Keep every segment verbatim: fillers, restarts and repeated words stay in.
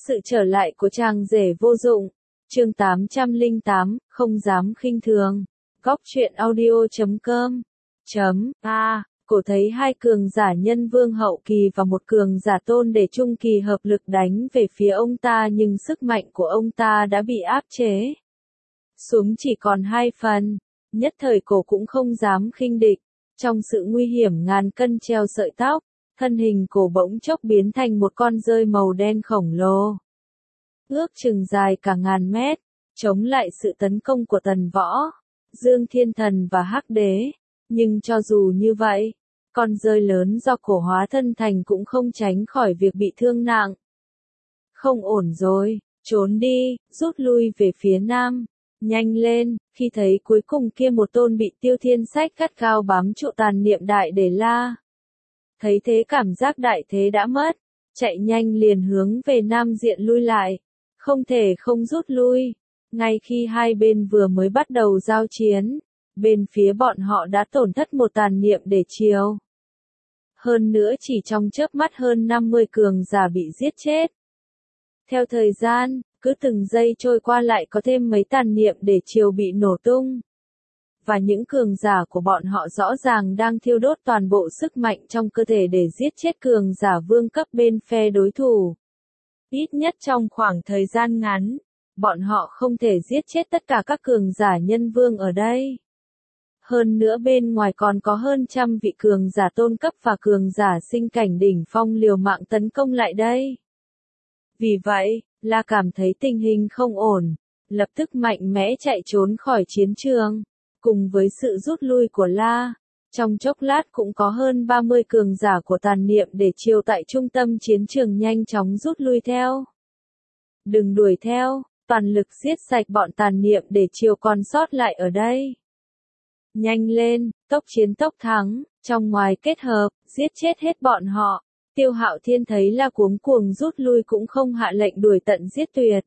Sự trở lại của chàng rể vô dụng. Chương tám trăm lẻ tám, không dám khinh thường. Góc truyện audio chấm com. Chấm A. Cổ thấy hai cường giả nhân vương hậu kỳ và một cường giả tôn để trung kỳ hợp lực đánh về phía ông ta, nhưng sức mạnh của ông ta đã bị áp chế xuống chỉ còn hai phần. Nhất thời cổ cũng không dám khinh địch. Trong sự nguy hiểm ngàn cân treo sợi tóc, thân hình cổ bỗng chốc biến thành một con dơi màu đen khổng lồ, ước chừng dài cả ngàn mét, chống lại sự tấn công của Tần Võ, Dương Thiên Thần và Hắc Đế. Nhưng cho dù như vậy, con dơi lớn do cổ hóa thân thành cũng không tránh khỏi việc bị thương nặng. Không ổn rồi, trốn đi, rút lui về phía nam. Nhanh lên, khi thấy cuối cùng kia một tôn bị Tiêu Thiên Sách gắt gao bám trụ tàn niệm đại để la. Thấy thế cảm giác đại thế đã mất, chạy nhanh liền hướng về nam diện lui lại. Không thể không rút lui. Ngay khi hai bên vừa mới bắt đầu giao chiến, bên phía bọn họ đã tổn thất một tàn niệm để chiều. Hơn nữa chỉ trong chớp mắt hơn năm mươi cường giả bị giết chết. Theo thời gian, cứ từng giây trôi qua lại có thêm mấy tàn niệm để chiều bị nổ tung. Và những cường giả của bọn họ rõ ràng đang thiêu đốt toàn bộ sức mạnh trong cơ thể để giết chết cường giả vương cấp bên phe đối thủ. Ít nhất trong khoảng thời gian ngắn, bọn họ không thể giết chết tất cả các cường giả nhân vương ở đây. Hơn nữa bên ngoài còn có hơn trăm vị cường giả tôn cấp và cường giả sinh cảnh đỉnh phong liều mạng tấn công lại đây. Vì vậy, La cảm thấy tình hình không ổn, lập tức mạnh mẽ chạy trốn khỏi chiến trường. Cùng với sự rút lui của La, trong chốc lát cũng có hơn ba mươi cường giả của tàn niệm để chiều tại trung tâm chiến trường nhanh chóng rút lui theo. Đừng đuổi theo, toàn lực giết sạch bọn tàn niệm để chiều còn sót lại ở đây. Nhanh lên, tốc chiến tốc thắng, trong ngoài kết hợp, giết chết hết bọn họ. Tiêu Hạo Thiên thấy La cuống cuồng rút lui cũng không hạ lệnh đuổi tận giết tuyệt.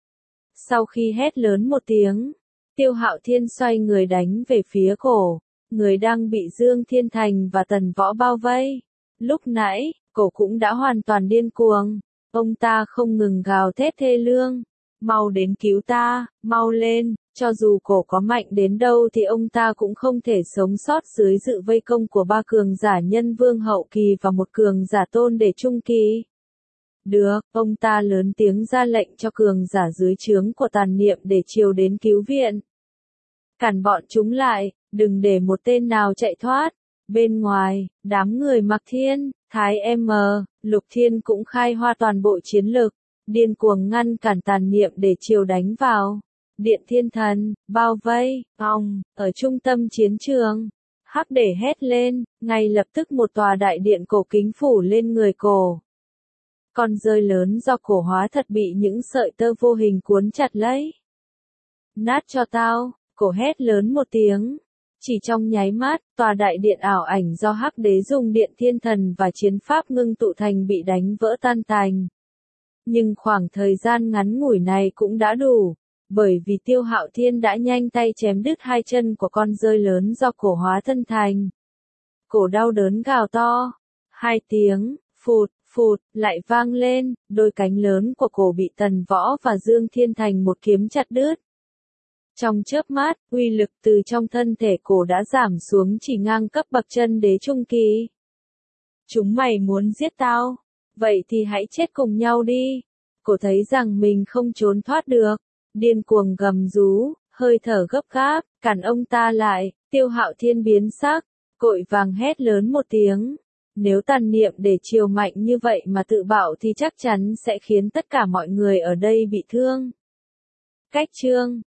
Sau khi hét lớn một tiếng, Tiêu Hạo Thiên xoay người đánh về phía cổ, người đang bị Dương Thiên Thành và Tần Võ bao vây. Lúc nãy, cổ cũng đã hoàn toàn điên cuồng, ông ta không ngừng gào thét thê lương, mau đến cứu ta, mau lên, cho dù cổ có mạnh đến đâu thì ông ta cũng không thể sống sót dưới sự vây công của ba cường giả nhân vương hậu kỳ và một cường giả tôn để trung kỳ. Được, ông ta lớn tiếng ra lệnh cho cường giả dưới trướng của tàn niệm để chiều đến cứu viện. Cản bọn chúng lại, đừng để một tên nào chạy thoát. Bên ngoài, đám người Mạc Thiên, Thái M, Lục Thiên cũng khai hoa toàn bộ chiến lực, điên cuồng ngăn cản tàn niệm để chiều đánh vào. Điện Thiên Thần, bao vây, ong, ở trung tâm chiến trường. Hắc để hét lên, ngay lập tức một tòa đại điện cổ kính phủ lên người cổ. Con dơi lớn do cổ hóa thật bị những sợi tơ vô hình cuốn chặt lấy. Nát cho tao, cổ hét lớn một tiếng. Chỉ trong nháy mắt, tòa đại điện ảo ảnh do Hắc Đế dùng Điện Thiên Thần và chiến pháp ngưng tụ thành bị đánh vỡ tan tành. Nhưng khoảng thời gian ngắn ngủi này cũng đã đủ, bởi vì Tiêu Hạo Thiên đã nhanh tay chém đứt hai chân của con dơi lớn do cổ hóa thân thành. Cổ đau đớn gào to, hai tiếng, phụt, phụt, lại vang lên, đôi cánh lớn của cổ bị Tần Võ và Dương Thiên Thành một kiếm chặt đứt. Trong chớp mắt, uy lực từ trong thân thể cổ đã giảm xuống chỉ ngang cấp bậc chân đế trung kỳ. Chúng mày muốn giết tao? Vậy thì hãy chết cùng nhau đi. Cổ thấy rằng mình không trốn thoát được, điên cuồng gầm rú, hơi thở gấp gáp, cản ông ta lại. Tiêu Hạo Thiên biến sắc, cội vàng hét lớn một tiếng. Nếu tàn niệm để chiều mạnh như vậy mà tự bạo thì chắc chắn sẽ khiến tất cả mọi người ở đây bị thương. Cách chương